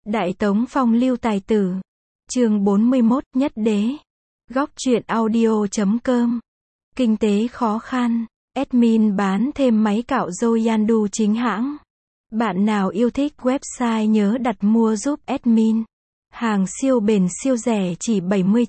Đại Tống phong lưu tài tử. Chương 41, Nhất đế. Góc truyện audio.com. Kinh tế khó khăn. Admin bán thêm máy cạo râu Yandu chính hãng. Bạn nào yêu thích website nhớ đặt mua giúp admin. Hàng siêu bền siêu rẻ chỉ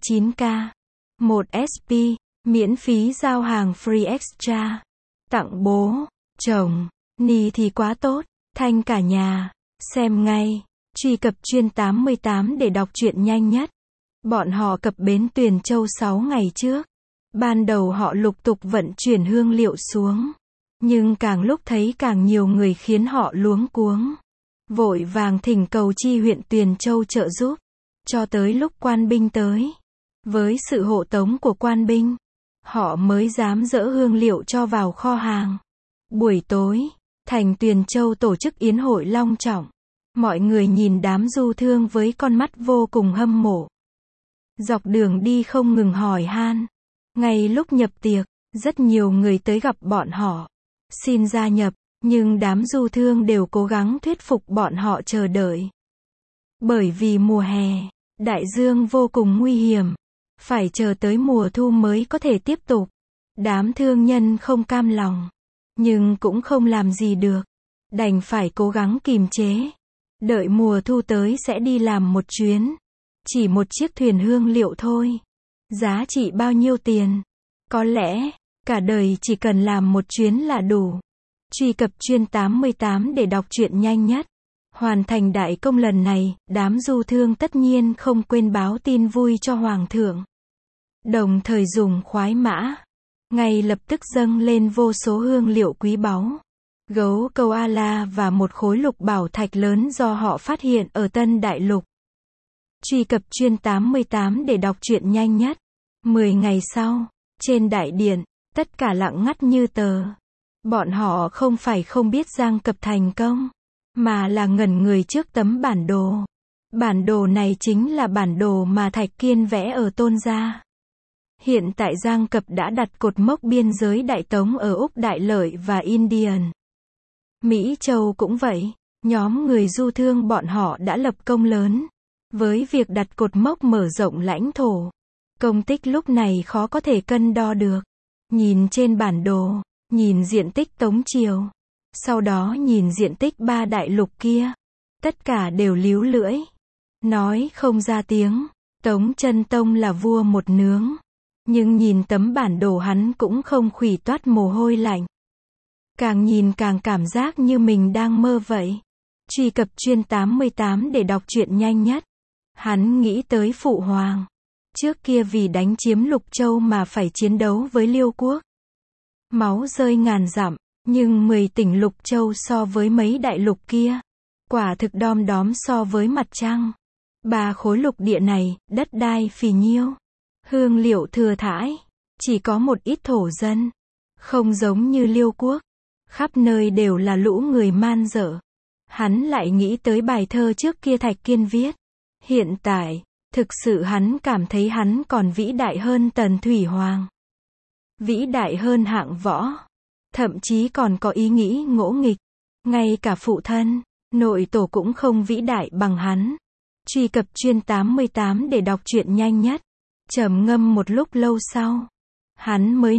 79k. 1 SP, miễn phí giao hàng free extra. Tặng bố, chồng, ni thì quá tốt, thanh cả nhà. Xem ngay. Truy cập chuyên 88 để đọc truyện nhanh nhất. Bọn họ cập bến Tuyền Châu 6 ngày trước. Ban đầu họ lục tục vận chuyển hương liệu xuống. Nhưng càng lúc thấy càng nhiều người khiến họ luống cuống. Vội vàng thỉnh cầu chi huyện Tuyền Châu trợ giúp. Cho tới lúc quan binh tới. Với sự hộ tống của quan binh, họ mới dám dỡ hương liệu cho vào kho hàng. Buổi tối, thành Tuyền Châu tổ chức yến hội long trọng. Mọi người nhìn đám du thương với con mắt vô cùng hâm mộ. Dọc đường đi không ngừng hỏi han. Ngay lúc nhập tiệc, rất nhiều người tới gặp bọn họ. Xin gia nhập, nhưng đám du thương đều cố gắng thuyết phục bọn họ chờ đợi. Bởi vì mùa hè, đại dương vô cùng nguy hiểm. Phải chờ tới mùa thu mới có thể tiếp tục. Đám thương nhân không cam lòng. Nhưng cũng không làm gì được. Đành phải cố gắng kìm chế. Đợi mùa thu tới sẽ đi làm một chuyến. Chỉ một chiếc thuyền hương liệu thôi. Giá trị bao nhiêu tiền? Có lẽ, cả đời chỉ cần làm một chuyến là đủ. Truy cập chuyên 88 để đọc truyện nhanh nhất. Hoàn thành đại công lần này, đám du thương tất nhiên không quên báo tin vui cho Hoàng thượng. Đồng thời dùng khoái mã. Ngay lập tức dâng lên vô số hương liệu quý báu. Gấu câu A-la và một khối lục bảo thạch lớn do họ phát hiện ở Tân Đại Lục. Truy cập chuyên 88 để đọc truyện nhanh nhất. 10 ngày sau, trên đại điện, tất cả lặng ngắt như tờ. Bọn họ không phải không biết Giang Cập thành công, mà là ngẩn người trước tấm bản đồ. Bản đồ này chính là bản đồ mà Thạch Kiên vẽ ở Tôn Gia. Hiện tại Giang Cập đã đặt cột mốc biên giới Đại Tống ở Úc Đại Lợi và Indian. Mỹ Châu cũng vậy, nhóm người du thương bọn họ đã lập công lớn. Với việc đặt cột mốc mở rộng lãnh thổ, công tích lúc này khó có thể cân đo được. Nhìn trên bản đồ, nhìn diện tích Tống Triều, sau đó nhìn diện tích ba đại lục kia. Tất cả đều líu lưỡi, nói không ra tiếng. Tống Chân Tông là vua một nướng. Nhưng nhìn tấm bản đồ hắn cũng không khuỷu toát mồ hôi lạnh. Càng nhìn càng cảm giác như mình đang mơ vậy. Truy cập chuyên 88 để đọc truyện nhanh nhất. Hắn nghĩ tới Phụ Hoàng. Trước kia vì đánh chiếm Lục Châu mà phải chiến đấu với Liêu Quốc. Máu rơi ngàn dặm, nhưng 10 tỉnh Lục Châu so với mấy đại lục kia. Quả thực đom đóm so với mặt trăng. 3 khối lục địa này, đất đai phì nhiêu. Hương liệu thừa thãi. Chỉ có một ít thổ dân. Không giống như Liêu Quốc. Khắp nơi đều là lũ người man dợ. Hắn lại nghĩ tới bài thơ trước kia Thạch Kiên viết. Hiện tại, thực sự hắn cảm thấy hắn còn vĩ đại hơn Tần Thủy Hoàng. Vĩ đại hơn Hạng Võ. Thậm chí còn có ý nghĩ ngỗ nghịch. Ngay cả phụ thân, nội tổ cũng không vĩ đại bằng hắn. Truy cập chuyên 88 để đọc truyện nhanh nhất. Trầm ngâm một lúc lâu sau, hắn mới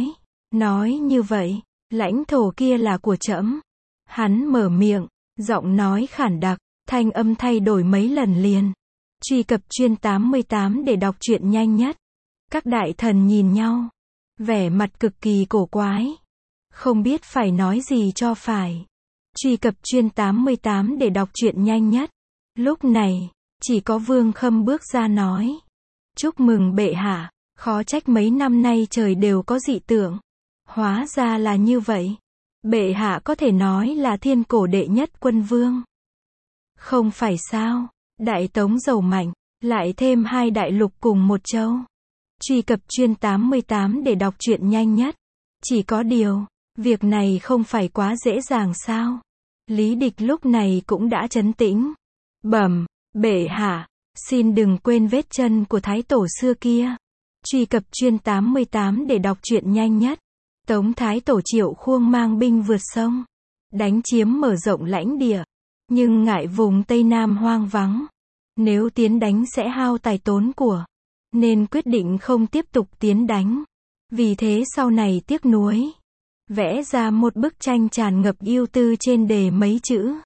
nói như vậy, lãnh thổ kia là của trẫm. Hắn mở miệng, giọng nói khản đặc, thanh âm thay đổi mấy lần liền. Truy cập chuyên 88 để đọc truyện nhanh nhất. Các đại thần nhìn nhau, vẻ mặt cực kỳ cổ quái, không biết phải nói gì cho phải. Truy cập chuyên 88 để đọc truyện nhanh nhất. Lúc này, chỉ có Vương Khâm bước ra nói. Chúc mừng bệ hạ, khó trách mấy năm nay trời đều có dị tượng. Hóa ra là như vậy. Bệ hạ có thể nói là thiên cổ đệ nhất quân vương. Không phải sao, Đại Tống giàu mạnh, lại thêm 2 đại lục cùng một châu. Truy cập chuyên 88 để đọc truyện nhanh nhất. Chỉ có điều, việc này không phải quá dễ dàng sao? Lý Địch lúc này cũng đã trấn tĩnh. Bẩm, bệ hạ, xin đừng quên vết chân của Thái Tổ xưa kia. Truy cập chuyên 88 để đọc truyện nhanh nhất. Tống Thái Tổ Triệu Khuông mang binh vượt sông, đánh chiếm mở rộng lãnh địa. Nhưng ngại vùng Tây Nam hoang vắng, nếu tiến đánh sẽ hao tài tốn của, nên quyết định không tiếp tục tiến đánh. Vì thế sau này tiếc nuối, vẽ ra một bức tranh tràn ngập ưu tư trên đề mấy chữ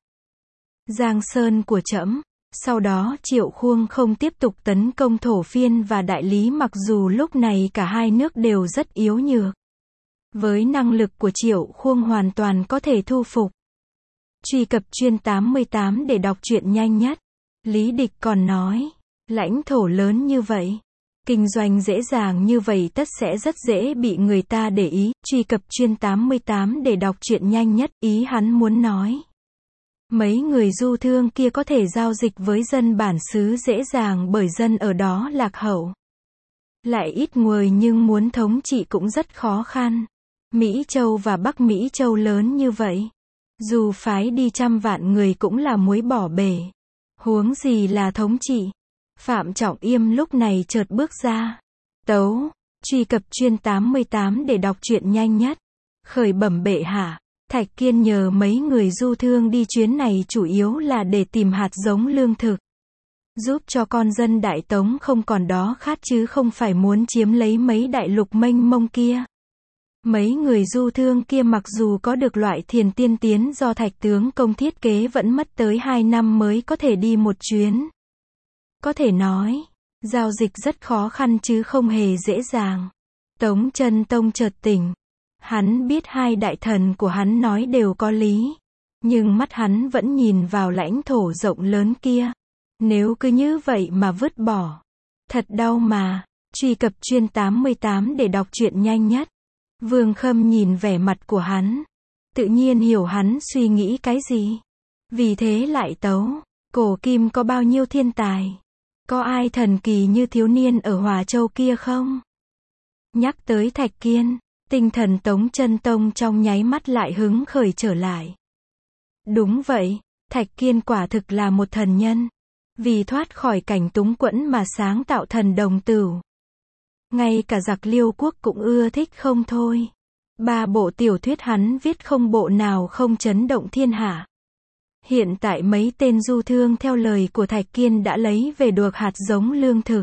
Giang Sơn của trẫm. Sau đó Triệu Khuông không tiếp tục tấn công Thổ Phiên và Đại Lý, mặc dù lúc này cả hai nước đều rất yếu nhược. Với năng lực của Triệu Khuông hoàn toàn có thể thu phục. Truy cập Chuyên 88 để đọc truyện nhanh nhất. Lý Địch còn nói, lãnh thổ lớn như vậy, kinh doanh dễ dàng như vậy tất sẽ rất dễ bị người ta để ý. Truy cập Chuyên 88 để đọc truyện nhanh nhất. Ý hắn muốn nói, mấy người du thương kia có thể giao dịch với dân bản xứ dễ dàng bởi dân ở đó lạc hậu, lại ít người, nhưng muốn thống trị cũng rất khó khăn. Mỹ Châu và Bắc Mỹ Châu lớn như vậy, dù phái đi 100 vạn người cũng là muối bỏ bể, huống gì là thống trị. Phạm Trọng Yêm lúc này chợt bước ra. Tấu, truy cập Chuyên 88 để đọc truyện nhanh nhất. Khởi bẩm bệ hạ, Thạch Kiên nhờ mấy người du thương đi chuyến này chủ yếu là để tìm hạt giống lương thực, giúp cho con dân Đại Tống không còn đói khát, chứ không phải muốn chiếm lấy mấy đại lục mênh mông kia. Mấy người du thương kia mặc dù có được loại thiền tiên tiến do Thạch tướng công thiết kế, vẫn mất tới 2 năm mới có thể đi một chuyến. Có thể nói, giao dịch rất khó khăn chứ không hề dễ dàng. Tống Chân Tông chợt tỉnh. Hắn biết hai đại thần của hắn nói đều có lý, nhưng mắt hắn vẫn nhìn vào lãnh thổ rộng lớn kia. Nếu cứ như vậy mà vứt bỏ, thật đau mà. Truy cập Chuyên 88 để đọc truyện nhanh nhất. Vương Khâm nhìn vẻ mặt của hắn, tự nhiên hiểu hắn suy nghĩ cái gì. Vì thế lại tấu, cổ kim có bao nhiêu thiên tài, có ai thần kỳ như thiếu niên ở Hòa Châu kia không? Nhắc tới Thạch Kiên, tinh thần Tống Chân Tông trong nháy mắt lại hứng khởi trở lại. Đúng vậy, Thạch Kiên quả thực là một thần nhân, vì thoát khỏi cảnh túng quẫn mà sáng tạo Thần Đồng Tửu. Ngay cả giặc Liêu quốc cũng ưa thích không thôi. 3 bộ tiểu thuyết hắn viết không bộ nào không chấn động thiên hạ. Hiện tại mấy tên du thương theo lời của Thạch Kiên đã lấy về được hạt giống lương thực.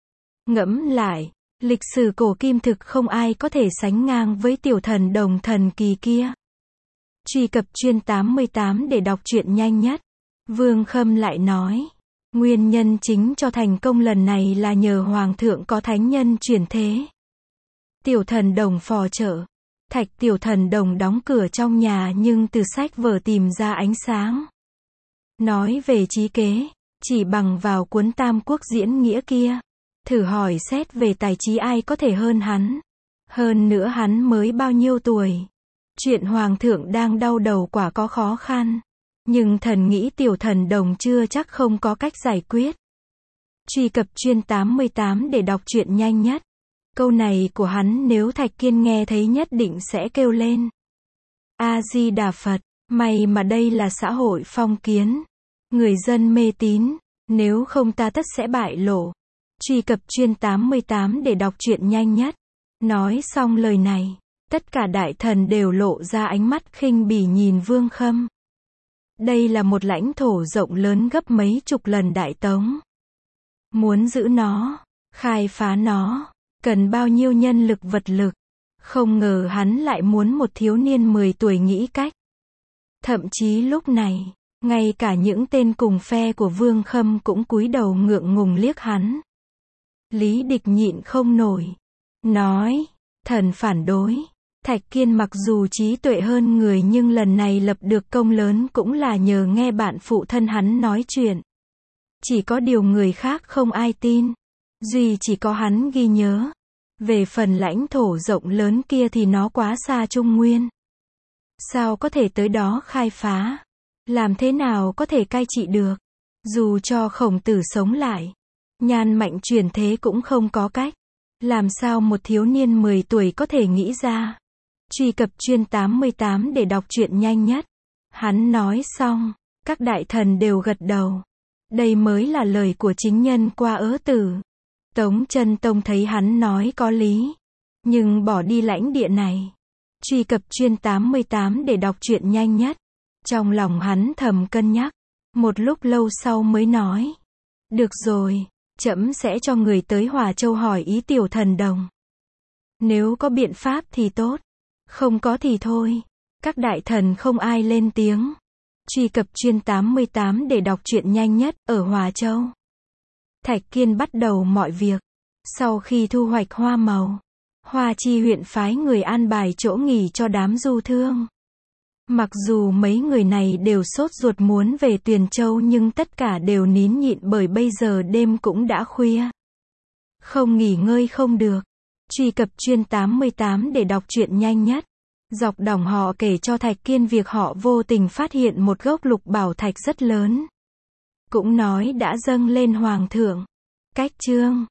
Ngẫm lại, lịch sử cổ kim thực không ai có thể sánh ngang với tiểu thần đồng thần kỳ kia. Truy cập Chuyên 88 để đọc truyện nhanh nhất. Vương Khâm lại nói, nguyên nhân chính cho thành công lần này là nhờ Hoàng thượng có thánh nhân chuyển thế. Tiểu thần đồng phò trợ. Thạch tiểu thần đồng đóng cửa trong nhà nhưng từ sách vở tìm ra ánh sáng. Nói về trí kế, chỉ bằng vào cuốn Tam Quốc diễn nghĩa kia, thử hỏi xét về tài trí ai có thể hơn hắn. Hơn nữa hắn mới bao nhiêu tuổi. Chuyện Hoàng thượng đang đau đầu quả có khó khăn. Nhưng thần nghĩ tiểu thần đồng chưa chắc không có cách giải quyết. Truy cập Chuyên 88 để đọc truyện nhanh nhất. Câu này của hắn nếu Thạch Kiên nghe thấy nhất định sẽ kêu lên. A-di-đà Phật, may mà đây là xã hội phong kiến. Người dân mê tín, nếu không ta tất sẽ bại lộ. Truy cập Chuyên 88 để đọc truyện nhanh nhất. Nói xong lời này, tất cả đại thần đều lộ ra ánh mắt khinh bỉ nhìn Vương Khâm. Đây là một lãnh thổ rộng lớn gấp mấy chục lần Đại Tống. Muốn giữ nó, khai phá nó, cần bao nhiêu nhân lực vật lực. Không ngờ hắn lại muốn một thiếu niên 10 tuổi nghĩ cách. Thậm chí lúc này, ngay cả những tên cùng phe của Vương Khâm cũng cúi đầu ngượng ngùng liếc hắn. Lý Địch nhịn không nổi. Nói, thần phản đối. Thạch Kiên mặc dù trí tuệ hơn người nhưng lần này lập được công lớn cũng là nhờ nghe bạn phụ thân hắn nói chuyện. Chỉ có điều người khác không ai tin. Duy chỉ có hắn ghi nhớ. Về phần lãnh thổ rộng lớn kia thì nó quá xa Trung Nguyên. Sao có thể tới đó khai phá? Làm thế nào có thể cai trị được? Dù cho Khổng Tử sống lại, Nhan Mạnh chuyển thế cũng không có cách. Làm sao một thiếu niên 10 tuổi có thể nghĩ ra? Truy cập Chuyên 88 để đọc truyện nhanh nhất. Hắn nói xong, các đại thần đều gật đầu. Đây mới là lời của chính nhân qua ớ tử. Tống Chân Tông thấy hắn nói có lý, nhưng bỏ đi lãnh địa này. Truy cập Chuyên 88 để đọc truyện nhanh nhất. Trong lòng hắn thầm cân nhắc, Một lúc lâu sau mới nói. Được rồi, trẫm sẽ cho người tới Hòa Châu hỏi ý tiểu thần đồng. Nếu có biện pháp thì tốt, không có thì thôi. Các đại thần không ai lên tiếng. Truy cập Truyện 88 để đọc truyện nhanh nhất ở Hòa Châu. Thạch Kiên bắt đầu mọi việc. Sau khi thu hoạch hoa màu, Hoa Chi huyện phái người an bài chỗ nghỉ cho đám du thương. Mặc dù mấy người này đều sốt ruột muốn về Tuyền Châu nhưng tất cả đều nín nhịn bởi bây giờ đêm cũng đã khuya. Không nghỉ ngơi không được. Truy cập Truyện 88 để đọc truyện nhanh nhất. Dọc Đỏng họ kể cho Thạch Kiên việc họ vô tình phát hiện một gốc lục bảo thạch rất lớn. Cũng nói đã dâng lên hoàng thượng. Cách chương